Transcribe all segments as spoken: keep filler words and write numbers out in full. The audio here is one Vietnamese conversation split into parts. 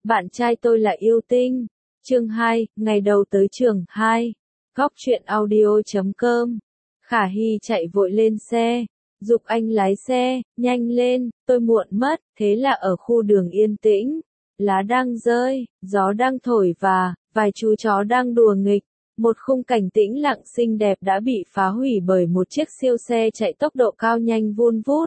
Bạn trai tôi là yêu tinh. Chương hai, ngày đầu tới trường. Hai. Góc truyện audio chấm com. Khả Hy chạy vội lên xe, giục anh lái xe, nhanh lên, tôi muộn mất. Thế là ở khu đường yên tĩnh, lá đang rơi, gió đang thổi và vài chú chó đang đùa nghịch. Một khung cảnh tĩnh lặng xinh đẹp đã bị phá hủy bởi một chiếc siêu xe chạy tốc độ cao nhanh vun vút.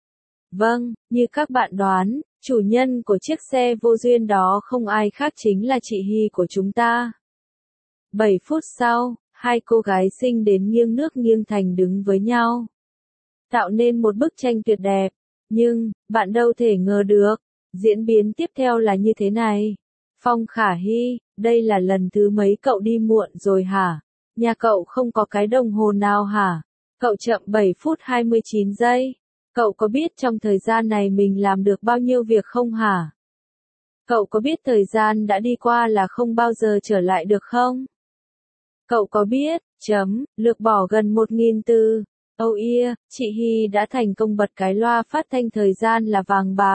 Vâng, như các bạn đoán, chủ nhân của chiếc xe vô duyên đó không ai khác chính là chị Hy của chúng ta. Bảy phút sau, hai cô gái xinh đến nghiêng nước nghiêng thành đứng với nhau, tạo nên một bức tranh tuyệt đẹp. Nhưng, bạn đâu thể ngờ được, diễn biến tiếp theo là như thế này. Phong Khả Hy, đây là lần thứ mấy cậu đi muộn rồi hả? Nhà cậu không có cái đồng hồ nào hả? Cậu chậm bảy phút hai mươi chín giây. Cậu có biết trong thời gian này mình làm được bao nhiêu việc không hả? Cậu có biết thời gian đã đi qua là không bao giờ trở lại được không? Cậu có biết, chấm, lược bỏ gần một nghìn từ. Oh yeah, chị Hy đã thành công bật cái loa phát thanh thời gian là vàng bạc.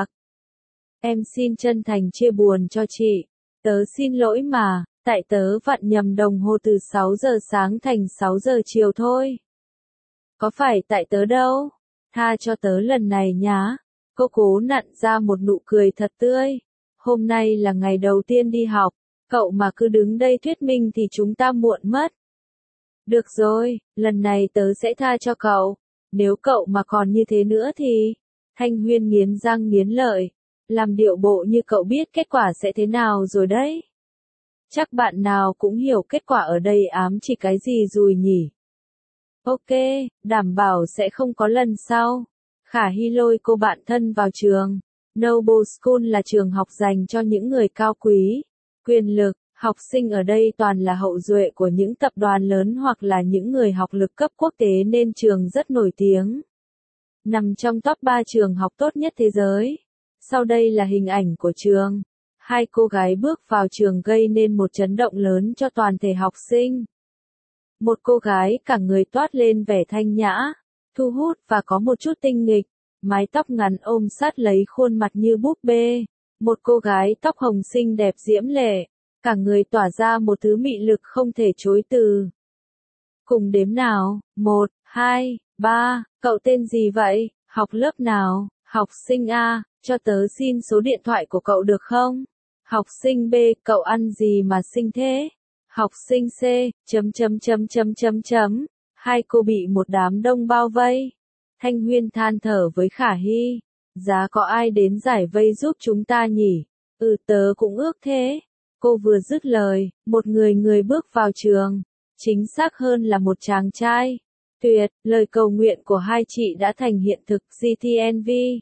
Em xin chân thành chia buồn cho chị. Tớ xin lỗi mà, tại tớ vặn nhầm đồng hồ từ sáu giờ sáng thành sáu giờ chiều thôi. Có phải tại tớ đâu. Tha cho tớ lần này nhá. Cô cố nặn ra một nụ cười thật tươi. Hôm nay là ngày đầu tiên đi học, cậu mà cứ đứng đây thuyết minh thì chúng ta muộn mất. Được rồi, lần này tớ sẽ tha cho cậu. Nếu cậu mà còn như thế nữa thì... Thanh Huyên nghiến răng nghiến lợi. Làm điệu bộ như cậu biết kết quả sẽ thế nào rồi đấy. Chắc bạn nào cũng hiểu kết quả ở đây ám chỉ cái gì rồi nhỉ. Ok, đảm bảo sẽ không có lần sau. Khả Hy lôi cô bạn thân vào trường. Noble School là trường học dành cho những người cao quý, quyền lực. Học sinh ở đây toàn là hậu duệ của những tập đoàn lớn hoặc là những người học lực cấp quốc tế nên trường rất nổi tiếng. Nằm trong top ba trường học tốt nhất thế giới. Sau đây là hình ảnh của trường. Hai cô gái bước vào trường gây nên một chấn động lớn cho toàn thể học sinh. Một cô gái cả người toát lên vẻ thanh nhã, thu hút và có một chút tinh nghịch, mái tóc ngắn ôm sát lấy khuôn mặt như búp bê. Một cô gái tóc hồng xinh đẹp diễm lệ, cả người tỏa ra một thứ mị lực không thể chối từ. Cùng đếm nào, một, hai, ba, cậu tên gì vậy, học lớp nào, học sinh A, cho tớ xin số điện thoại của cậu được không? Học sinh B, cậu ăn gì mà xinh thế? Học sinh C, chấm chấm chấm chấm chấm chấm. Hai cô bị một đám đông bao vây. Thanh Huyên than thở với Khả Hy. Giá có ai đến giải vây giúp chúng ta nhỉ? Ừ, tớ cũng ước thế. Cô vừa dứt lời, một người người bước vào trường. Chính xác hơn là một chàng trai. Tuyệt, lời cầu nguyện của hai chị đã thành hiện thực. giê tê en vê.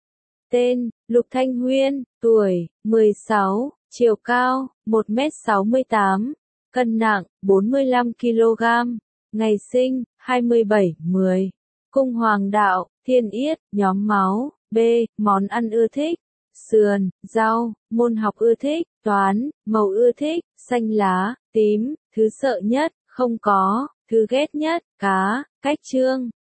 Tên, Lục Thanh Huyên, tuổi, mười sáu, chiều cao, một mét sáu mươi tám, cân nặng, bốn mươi lăm ki lô gam, ngày sinh, hai mươi bảy mười, cung hoàng đạo, thiên yết, nhóm máu, B, món ăn ưa thích, sườn, rau, môn học ưa thích, toán, màu ưa thích, xanh lá, tím, thứ sợ nhất, không có, thứ ghét nhất, cá, cách chương,